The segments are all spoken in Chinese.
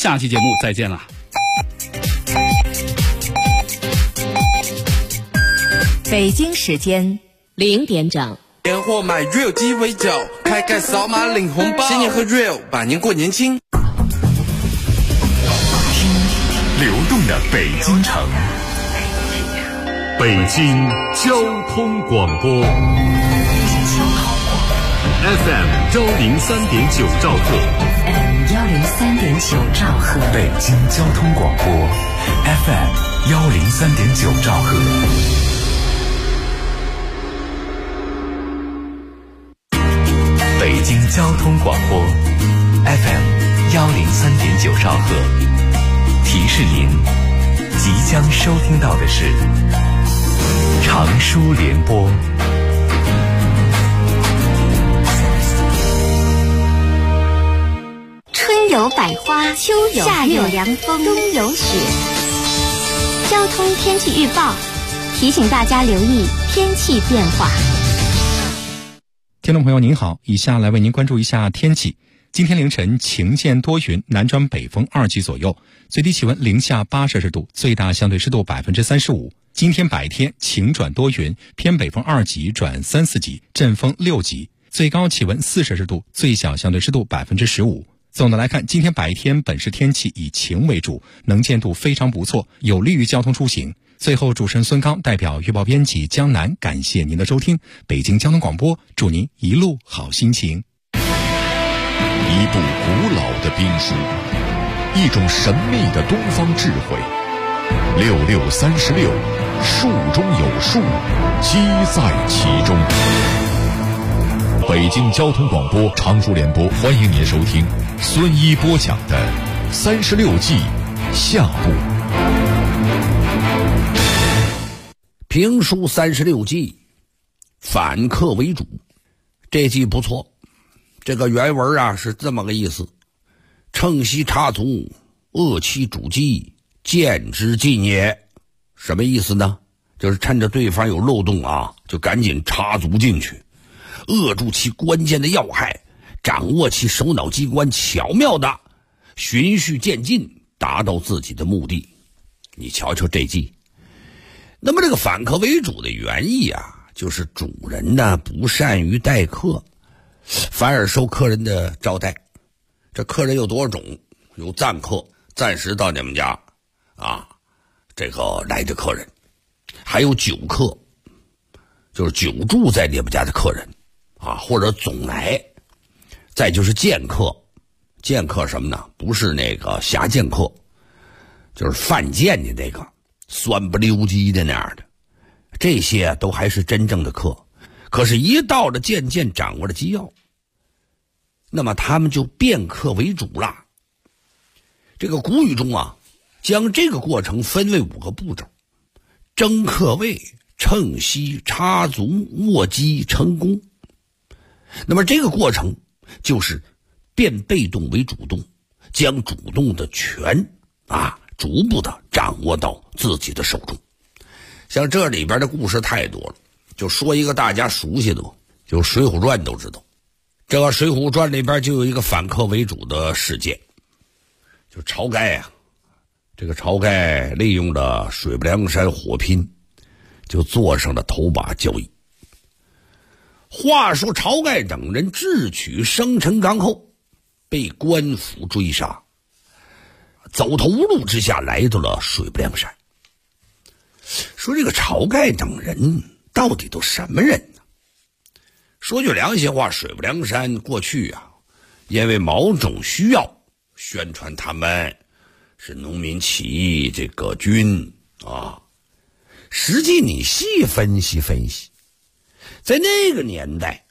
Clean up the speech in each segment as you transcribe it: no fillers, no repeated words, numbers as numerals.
下期节目再见了。 北京时间0点整。 年货买 real 鸡尾酒，开盖扫码领红包，新年喝 real， 百年过年轻。 流动的北京城，北京交通广播 FM 103.9兆赫 103.9兆赫， 北京交通广播 FM 103.9兆赫。北京交通广播 FM 103.9兆赫，提示您即将收听到的是长舒联播。 春有百花，秋有夏有凉风，冬有雪。交通天气预报提醒大家留意天气变化。 听众朋友您好，以下来为您关注一下天气。今天凌晨晴间多云，南转北风2级左右，最低气温零下8摄氏度，最大相对湿度35%。今天白天晴转多云，偏北风2级转3、4级，阵风6级，最高气温4摄氏度，最小相对湿度15%。总的来看，今天白天本市天气以晴为主，能见度非常不错，有利于交通出行。最后，主持人孙刚代表预报编辑江南，感谢您的收听。北京交通广播，祝您一路好心情。 一部古老的兵书，一种神秘的东方智慧。6636，术中有术，机在其中。北京交通广播长舒联播，欢迎您收听孙一播讲的36计下部。 评书36计，反客为主。这计不错，这个原文啊是这么个意思：乘隙插足，扼其主机，见之尽也。什么意思呢？就是趁着对方有漏洞啊，就赶紧插足进去，扼住其关键的要害，掌握其首脑机关，巧妙的循序渐进，达到自己的目的。你瞧瞧这计。那么这个反客为主的原意啊，就是主人呢不善于待客，反而受客人的招待。这客人有多少种？有暂客，暂时到你们家啊，这个来着客人；还有久客，就是久住在你们家的客人啊，或者总来；再就是见客，见客什么呢？不是那个侠剑客，就是犯贱的那个酸不溜叽的那样的，这些都还是真正的客。可是一到了渐渐掌握了机要，那么他们就变客为主了。这个古语中啊，将这个过程分为5个步骤：争客位、乘隙、插足、握机、成功。那么这个过程就是变被动为主动，将主动的权逐步的掌握到自己的手中。像这里边的故事太多了，就说一个大家熟悉的，就《水浒传》都知道。这个《水浒传》里边就有一个反客为主的事件，就晁盖啊，这个晁盖利用了水泊梁山火拼，就坐上了头把交椅。话说晁盖等人智取生辰纲后，被官府追杀，走投无路之下来到了水泊梁山。说这个晁盖等人到底都什么人呢？说句良心话，水泊梁山过去啊，因为某种需要，宣传他们是农民起义这个军啊。实际你细分析分析，在那个年代，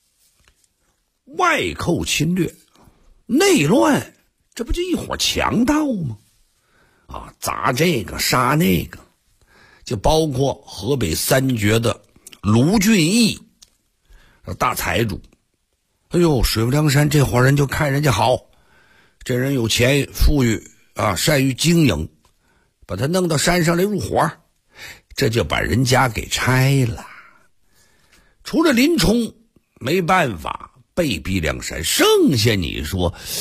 外寇侵略、内乱，这不就一伙强盗吗？砸这个杀那个，就包括河北三绝的卢俊义大财主。哎呦，水泊梁山这伙人就看人家好，这人有钱富裕啊，善于经营，把他弄到山上来入伙，这就把人家给拆了。除了林冲没办法被逼梁山，剩下你说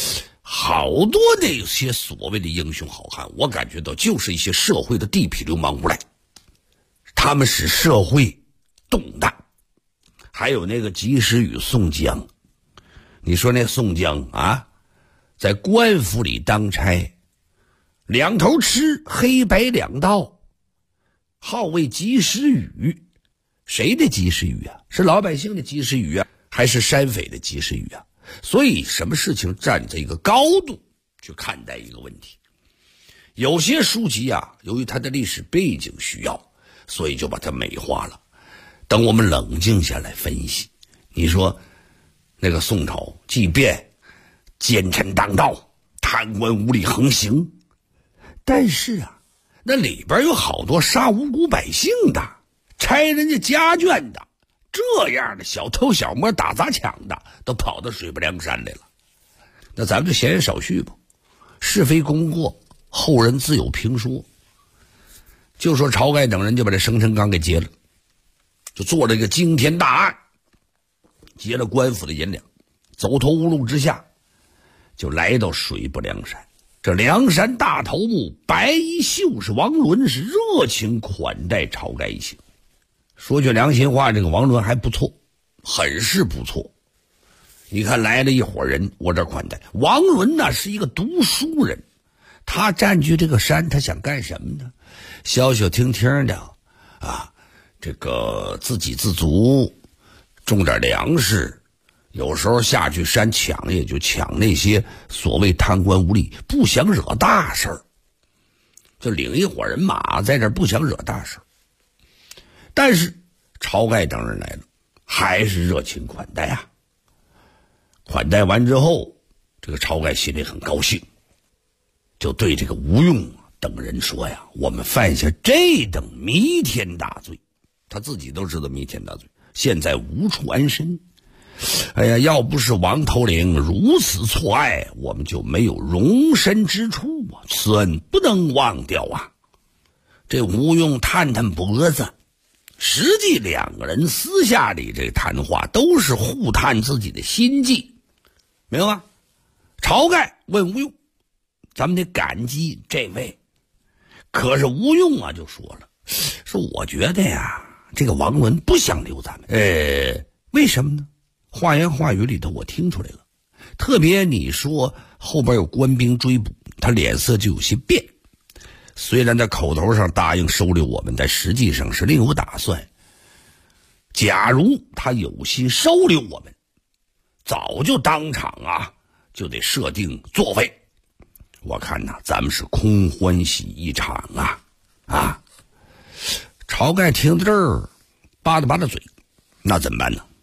好多那些所谓的英雄好汉，我感觉到就是一些社会的地痞流氓无赖，他们使社会动荡。还有那个及时雨宋江，你说那宋江啊，在官府里当差，两头吃，黑白两道，号为及时雨。谁的及时雨啊？是老百姓的及时雨啊，还是山匪的及时雨啊？所以什么事情站在一个高度去看待一个问题。有些书籍啊，由于它的历史背景需要，所以就把它美化了。等我们冷静下来分析，你说那个宋朝即便奸臣当道，贪官污吏横行，但是啊，那里边有好多杀无辜百姓的，拆人家家眷的，这样的小偷小摸打砸抢的都跑到水泊梁山来了。那咱们就闲言少叙吧，是非功过后人自有评说。就说晁盖等人就把这生辰纲给劫了，就做了一个惊天大案，劫了官府的银两，走投无路之下，就来到水泊梁山。这梁山大头目白衣秀士王伦是热情款待晁盖一行。说句良心话，这个王伦还不错，很是不错。你看来了一伙人，我这款待王伦呢，是一个读书人，他占据这个山，他想干什么呢？消消停停的啊，这个自给自足，种点粮食，有时候下去山抢，也就抢那些所谓贪官污吏，不想惹大事儿，就领一伙人马在这儿，不想惹大事儿。但是晁盖等人来了，还是热情款待啊。款待完之后，这个晁盖心里很高兴，就对这个吴用等人说呀，我们犯下这等弥天大罪，他自己都知道弥天大罪，现在无处安身。哎呀，要不是王头领如此错爱，我们就没有容身之处啊，此恩不能忘掉啊。这吴用探探脖子，实际两个人私下里这谈话都是互探自己的心迹，明白吗？晁盖问吴用，咱们得感激这位。可是吴用啊就说了，说我觉得呀，这个王伦不想留咱们。为什么呢？话言话语里头我听出来了，特别你说后边有官兵追捕，他脸色就有些变。虽然在口头上答应收留我们，但实际上是另有打算。假如他有心收留我们，早就当场啊就得设定座位。我看呐，咱们是空欢喜一场啊！晁盖听到这儿，扒拉扒拉嘴，那怎么办呢？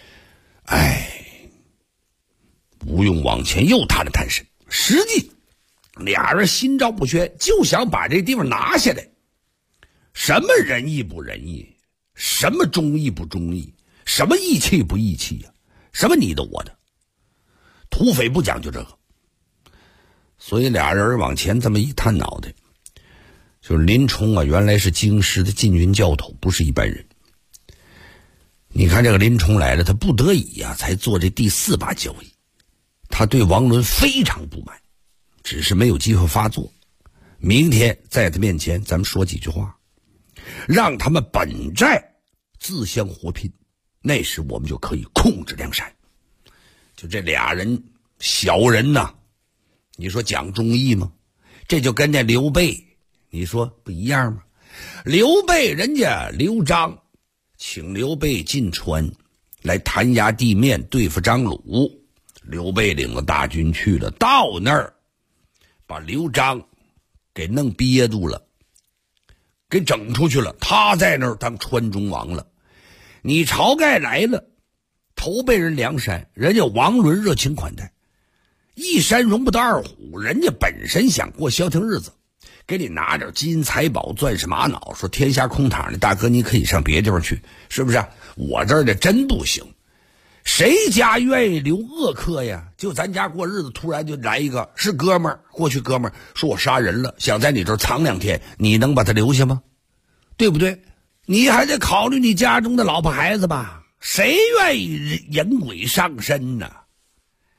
吴用往前又探了探身，实际俩人心照不宣，就想把这地方拿下来。什么仁义不仁义，什么忠义不忠义，什么义气不义气呀？什么你的我的，土匪不讲究这个。所以俩人往前这么一探脑袋，就是林冲啊，原来是京师的禁军教头，不是一般人。你看这个林冲来了，他不得已啊，才做这第4把交椅。他对王伦非常不满，只是没有机会发作。明天在他面前，咱们说几句话，让他们本寨自相活拼，那时我们就可以控制梁山。就这俩人小人呐，你说讲忠义吗？这就跟那刘备，你说不一样吗？刘备人家刘璋请刘备进川来弹压地面对付张鲁，刘备领了大军去了，到那儿把刘璋给弄憋住了，给整出去了，他在那儿当川中王了。你晁盖来了，投奔人梁山，人家王伦热情款待，一山容不得二虎，人家本身想过消停日子，给你拿点金银财宝钻石玛瑙，说天下空躺的大哥你可以上别地方去，是不是？我这儿的真不行，谁家愿意留恶客呀？就咱家过日子，突然就来一个是哥们儿，过去哥们儿说我杀人了，想在你这儿藏2天，你能把他留下吗？对不对？你还得考虑你家中的老婆孩子吧，谁愿意人鬼上身呢？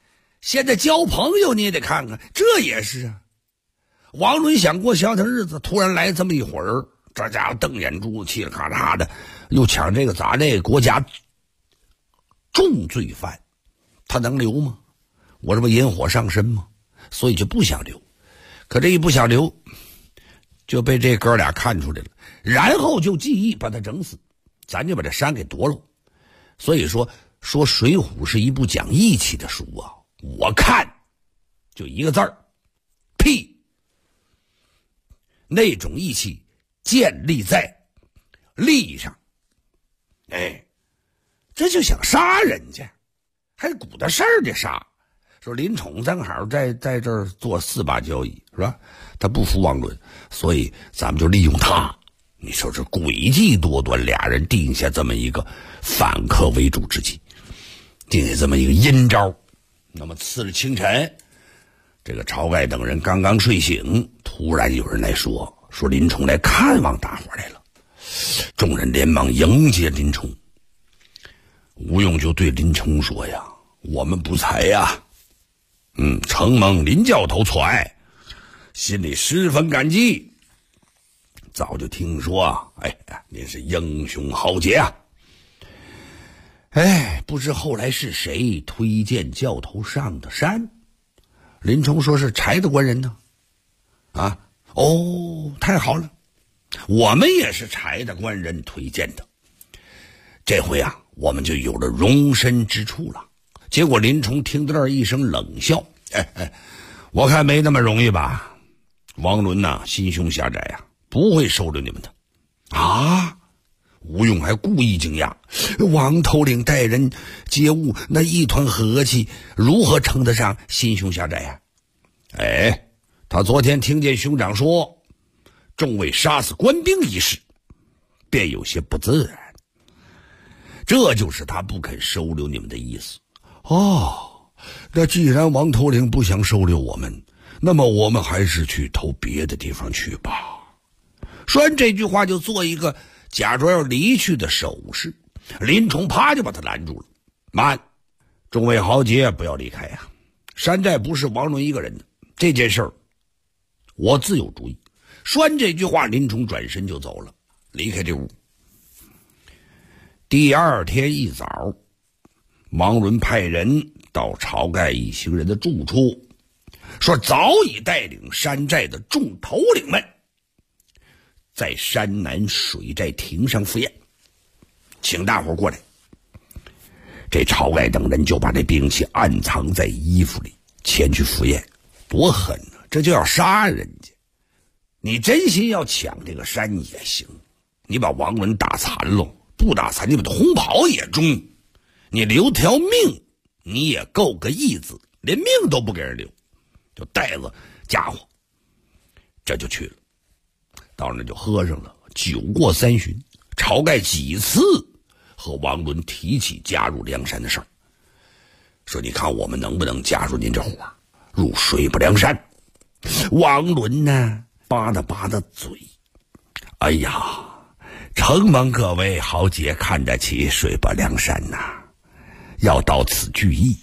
现在交朋友你也得看看，这也是啊。王伦想过消停日子，突然来这么一会儿，这家伙瞪眼珠子，气了咔嚓的，又抢这个砸这个，国家重罪犯，他能留吗？我这不引火上身吗？所以就不想留。可这一不想留，就被这哥俩看出来了，然后就计议把他整死，咱就把这山给夺了。所以说《水浒》是一部讲义气的书啊，我看就一个字儿，屁。那种义气建立在利上，这就想杀人家，还鼓捣事儿的杀。说林冲正好在这儿做4把交椅，是吧？他不服王伦，所以咱们就利用他。你说这诡计多端，俩人定下这么一个反客为主之计，定下这么一个阴招。那么次日清晨，这个晁盖等人刚刚睡醒，突然有人来说林冲来看望大伙来了。众人连忙迎接林冲。吴用就对林冲说呀：“我们不才呀，承蒙林教头错爱，心里十分感激。早就听说，您是英雄豪杰啊。不知后来是谁推荐教头上的山？”林冲说：“是柴的官人呢。”太好了，我们也是柴的官人推荐的。这回啊，我们就有了容身之处了。结果林冲听到这儿一声冷笑：“我看没那么容易吧？王伦呐，心胸狭窄啊，不会收留你们的。”吴用还故意惊讶：“王头领待人接物那一团和气，如何称得上心胸狭窄呀？”他昨天听见兄长说众位杀死官兵一事，便有些不自然。这就是他不肯收留你们的意思。那既然王头领不想收留我们，那么我们还是去投别的地方去吧。说完这句话，就做一个假装要离去的手势。林冲啪就把他拦住了：“慢，众位豪杰不要离开呀！山寨不是王伦一个人的，这件事儿我自有主意。”说完这句话，林冲转身就走了，离开这屋。第二天一早，王伦派人到晁盖一行人的住处，说早已带领山寨的众头领们在山南水寨亭上赴宴，请大伙过来。这晁盖等人就把这兵器暗藏在衣服里，前去赴宴。多狠啊！这就要杀人家。你真心要抢这个山也行，你把王伦打残了，不打残你把他轰跑也中，你留条命你也够个义字，连命都不给人留，就带着家伙这就去了。到那就喝上了。酒过3巡，晁盖几次和王伦提起加入梁山的事儿，说你看我们能不能加入您这伙入水泊梁山。王伦呢扒拉嘴：“承蒙各位豪杰看得起水泊梁山呐，要到此聚义。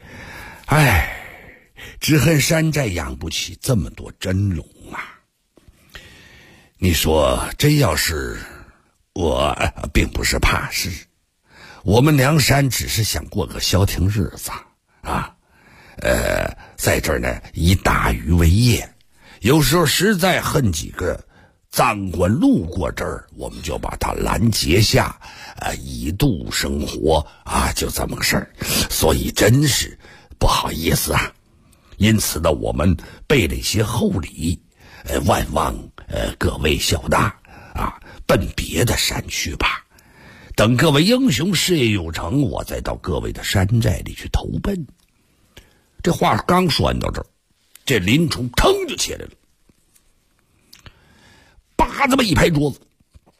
只恨山寨养不起这么多真龙啊。你说真要是我，并不是怕事，我们梁山只是想过个消停日子啊。在这儿呢以打鱼为业，有时候实在恨几个赃官路过这儿，我们就把他拦截下，以度生活啊，就这么个事儿。所以真是不好意思啊。因此呢，我们备了一些厚礼，万望各位笑纳啊，奔别的山去吧。等各位英雄事业有成，我再到各位的山寨里去投奔。这话刚说完到这儿，这林冲腾就起来了，叭这么一拍桌子：“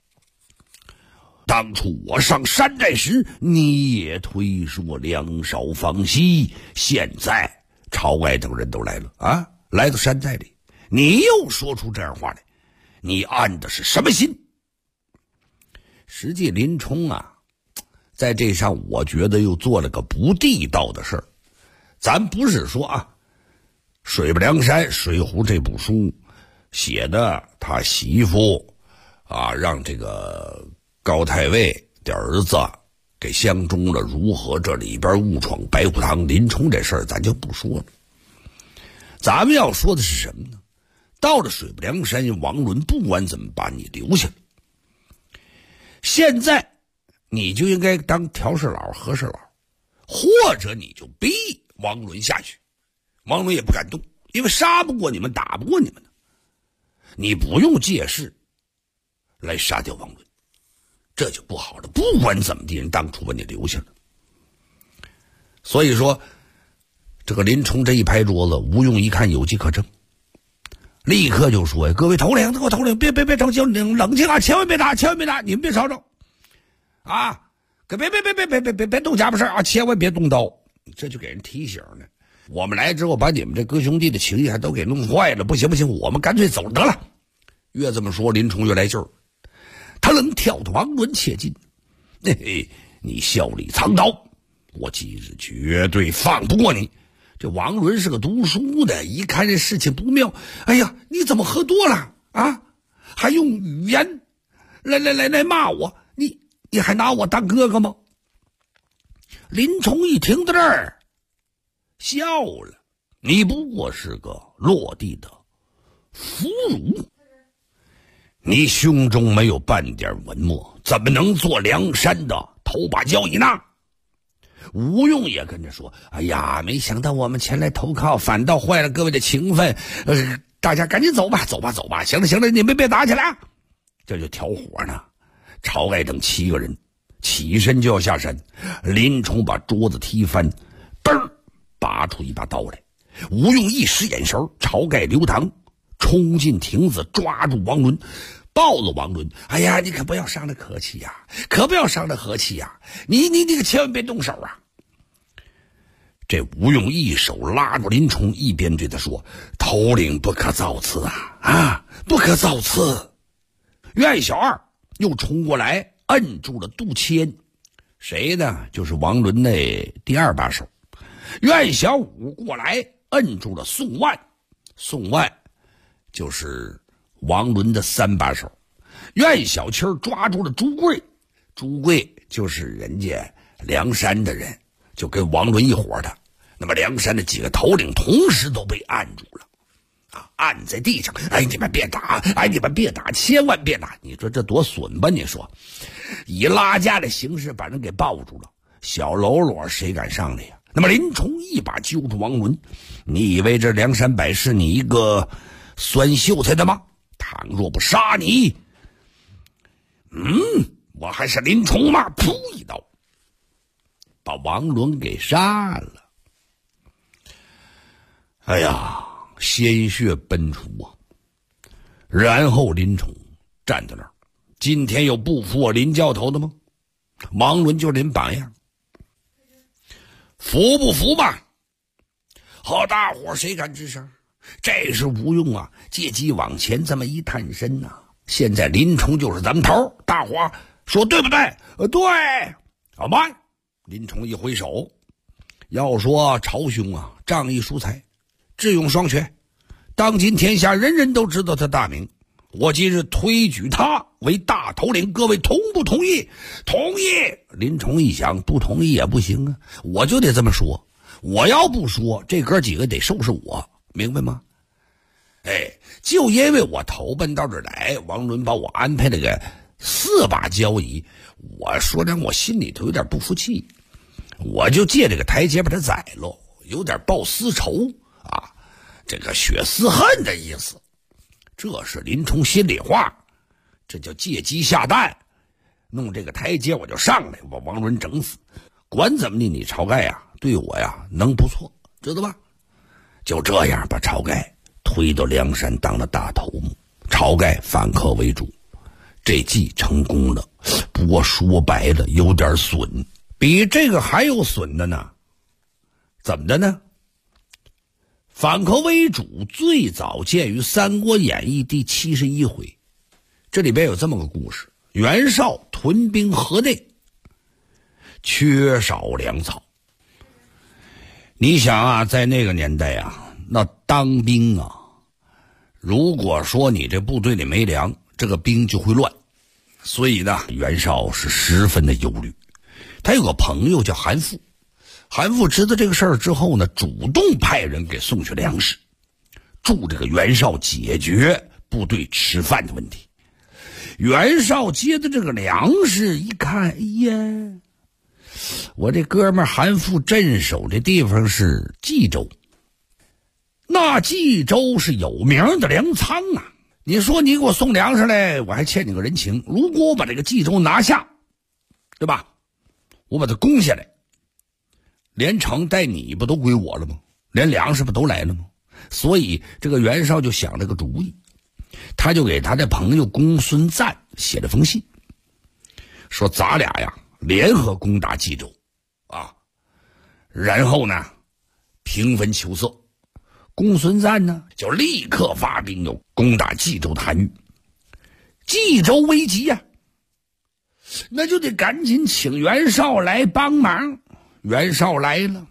当初我上山寨时，你也推说梁少方息，现在晁盖等人都来了啊，来到山寨里，你又说出这样话来，你安的是什么心？”实际林冲啊，在这上我觉得又做了个不地道的事儿。 咱不是说啊，水泊梁山水浒这部书写的他媳妇啊，让这个高太尉的儿子给相中了，如何这里边误闯白虎堂林冲这事儿咱就不说了。咱们要说的是什么呢？到了水泊梁山，王伦不管怎么把你留下来，现在你就应该当调事佬和事佬，或者你就逼王伦下去。王伦也不敢动，因为杀不过你们，打不过你们的，你不用借势来杀掉王伦，这就不好了。不管怎么地，人当初把你留下了。所以说这个林冲这一拍桌子，吴用一看有机可乘，立刻就说呀：“各位头领，别着急，冷静啊，千万别打，你们别吵吵啊！别动家伙事啊，千万别动刀。”这就给人提醒了。我们来之后把你们这哥兄弟的情谊还都给弄坏了，不行，我们干脆走得了。越这么说，林冲越来劲儿，他冷挑着王伦切近：“嘿嘿，你笑里藏刀，我今日绝对放不过你。”这王伦是个读书的，一看这事情不妙，哎呀，你怎么喝多了啊？还用语言来骂我，你还拿我当哥哥吗？林冲一听到这儿笑了：“你不过是个落地的俘虏，你胸中没有半点文墨，怎么能做梁山的头把交椅呢？”吴用也跟着说：“哎呀，没想到我们前来投靠，反倒坏了各位的情分。大家赶紧走吧。行了，你们别打起来啊！”这就挑火呢。晁盖等7个人起身就要下山，林冲把桌子踢翻，嘣，拔出一把刀来。吴用一使眼神，晁盖、刘唐冲进亭子，抓住王伦，抱了王伦。“哎呀，你可不要伤了和气呀，你可千万别动手啊！”这吴用一手拉住林冲，一边对他说：“头领不可造次啊，不可造次。”苑小二又冲过来摁住了杜迁，谁呢？就是王伦那第2把手。苑小五过来摁住了宋万就是王伦的3把手。苑小七抓住了朱贵就是人家梁山的人，就跟王伦一伙的。那么梁山的几个头领同时都被按住了啊，按在地上。“哎，你们别打，千万别打！”你说这多损吧？你说以拉架的形式把人给抱住了，小喽啰谁敢上来呀？那么林冲一把揪住王伦：“你以为这梁山百事你一个酸秀才的吗？倘若不杀你，我还是林冲吗？”噗一刀把王伦给杀了。哎呀，鲜血奔出啊！然后林冲站在那儿，今天有不服我林教头的吗？王伦就林榜样，服不服吧？好，大伙谁敢吱声？这是吴用啊，借机往前这么一探身呐。现在林冲就是咱们头，大伙说对不对？对。好吧，林冲一挥手，要说曹兄啊，仗义疏财，智勇双全，当今天下人人都知道他大名。我今日推举他为大头领，各位同不同意？同意。林冲一想，不同意也不行啊，我就得这么说。我要不说，这哥几个得收拾我，明白吗？就因为我投奔到这儿来，王伦把我安排了个4把交椅，我说让我心里头有点不服气，我就借这个台阶把他宰了，有点报私仇啊，这个血私恨的意思。这是林冲心里话，这叫借鸡下蛋，弄这个台阶我就上来，把王伦整死。管怎么的，你晁盖呀对我呀能不错，知道吧？就这样把晁盖推到梁山当了大头目，晁盖反客为主，这计成功了。不过说白了有点损，比这个还有损的呢。怎么的呢？反客为主最早见于《三国演义》第71回，这里边有这么个故事：袁绍屯兵河内，缺少粮草， 你想啊，在那个年代啊，那当兵啊，如果说你这部队里没粮，这个兵就会乱。所以呢，袁绍是十分的忧虑。他有个朋友叫韩馥，韩馥知道这个事儿之后呢，主动派人给送去粮食，助这个袁绍解决部队吃饭的问题。袁绍接的这个粮食一看，哎呀，我这哥们儿韩馥镇守的地方是冀州，那冀州是有名的粮仓啊。你说你给我送粮食来，我还欠你个人情。如果我把这个冀州拿下，对吧？我把它攻下来，连城带你不都归我了吗？连粮食不都来了吗？所以这个袁绍就想了个主意，他就给他的朋友公孙瓒写了封信，说咱俩呀联合攻打冀州啊，然后呢平分秋色。公孙瓒呢就立刻发兵又攻打冀州的韩愈。冀州危急呀，那就得赶紧请袁绍来帮忙。袁绍来了，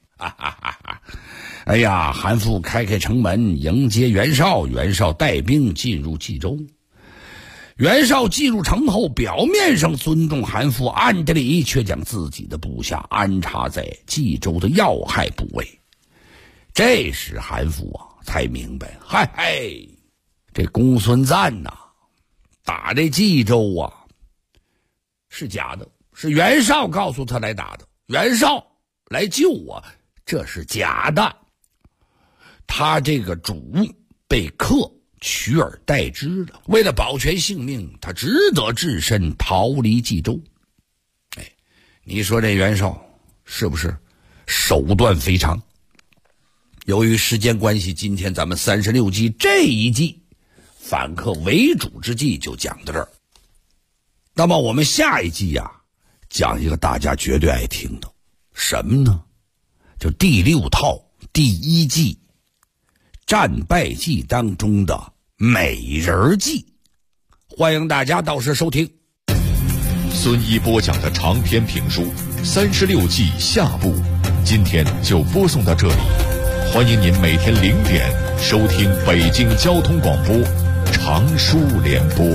哎呀，韩馥开城门迎接袁绍，袁绍带兵进入冀州。袁绍进入城后，表面上尊重韩馥，暗地里却将自己的部下安插在冀州的要害部位。这时韩馥啊才明白，嗨嗨，这公孙瓒呐打这冀州啊是假的，是袁绍告诉他来打的，袁绍来救我，这是假的。他这个主被克，取而代之了。为了保全性命，他只得置身逃离冀州。哎，你说这袁绍是不是手段非常？由于时间关系，今天咱们36计这一计反客为主之计就讲到这儿。那么我们下一计呀，讲一个大家绝对爱听的，什么呢？就第6套第1计战败计当中的美人计。欢迎大家到时收听孙一播讲的长篇评书《36计》下部，今天就播送到这里。欢迎您每天0点收听北京交通广播长书联播。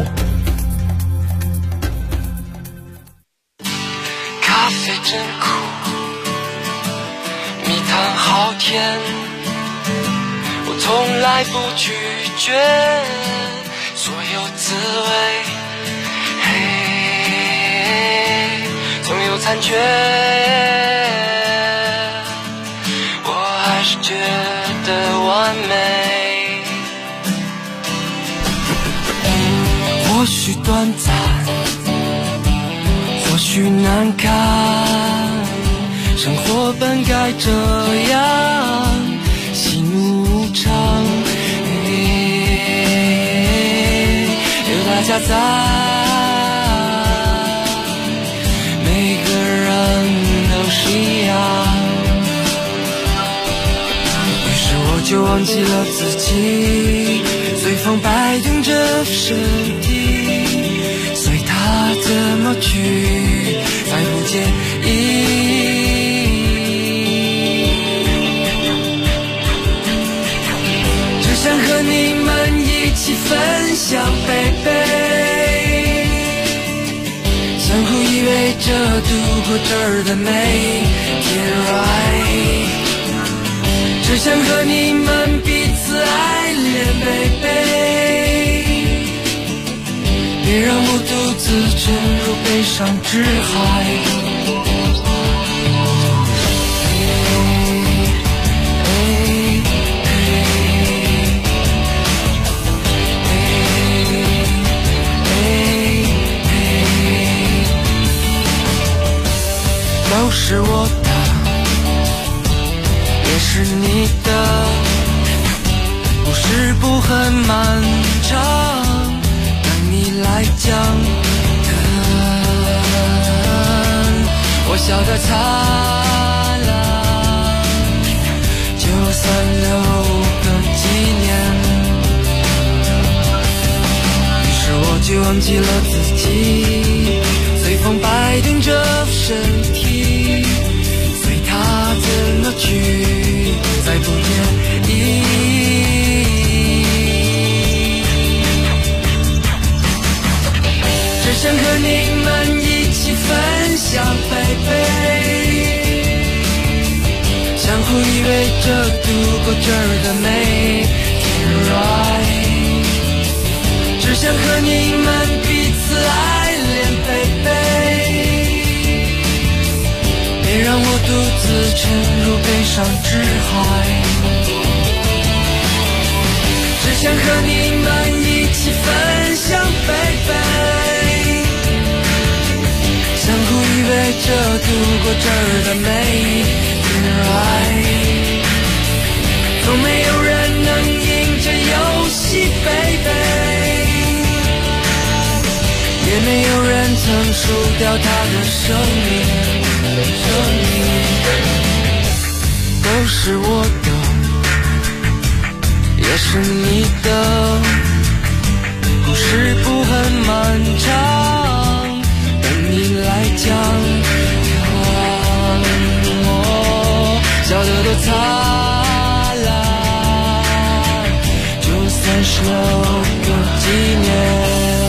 咖啡真苦，蜜糖好甜，我从来不拒绝所有滋味，嘿，总有残缺，我还是觉得完美。或许短暂，或许难堪，生活本该这样，喜怒无常，有大家在，每个人都是一样。于是我就忘记了自己，随风摆动着身体，随它怎么去，再不介意。只想和你们一起分享，baby，相互依偎着度过这儿的每天 right。只想和你们彼此爱恋 ，baby， 别让我独自沉入悲伤之海。都是我的，也是你的，故事不很漫长，等你来讲。我笑得灿烂，就算留个纪念。于是我就忘记了自己，随风摆动着身体，随它它怎么去，再不言意。只想和你们一起分享baby，相互依偎着度过这儿的每天 right， 只想和你们彼此爱恋baby，别让我独自沉入悲伤之海，只想和你们一起分享baby，相互依偎着度过这儿的每一天right，从没有人能赢这游戏baby，也没有人曾输掉他的生命，都是我的，也是你的，故事不很漫长，等你来讲，笑得多灿烂，就算是个纪念。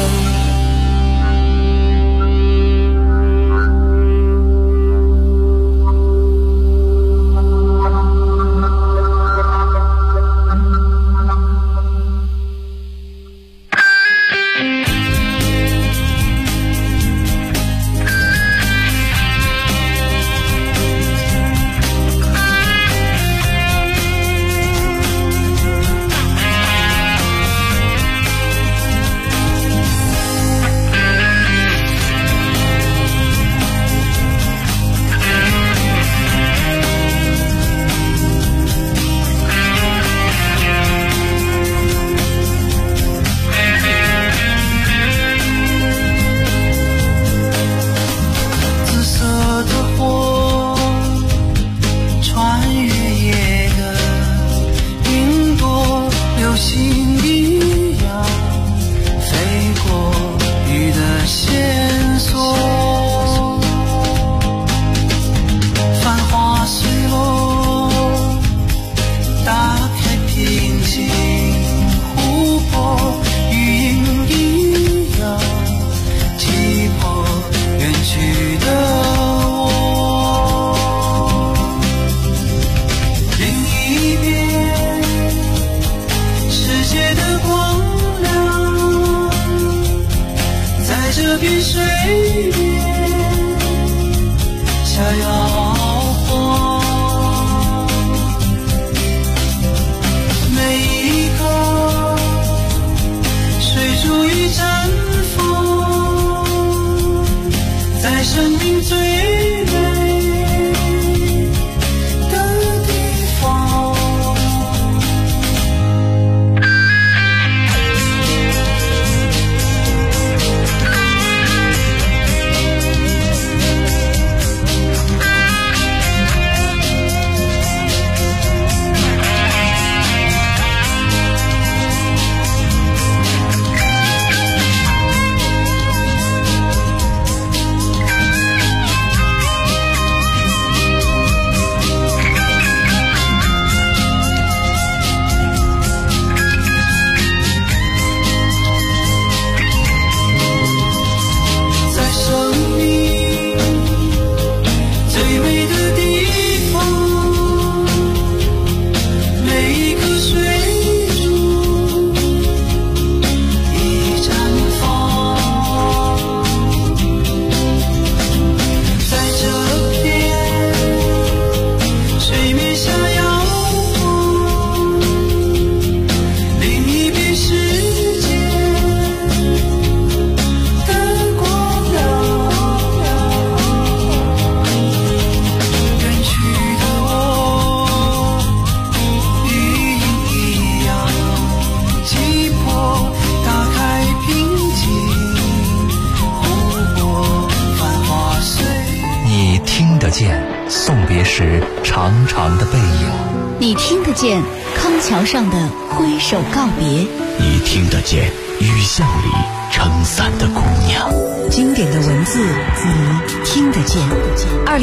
送别时长长的背影， 你听得见康桥上的挥手告别， 你听得见雨巷里撑伞的姑娘， 经典的文字你听得见。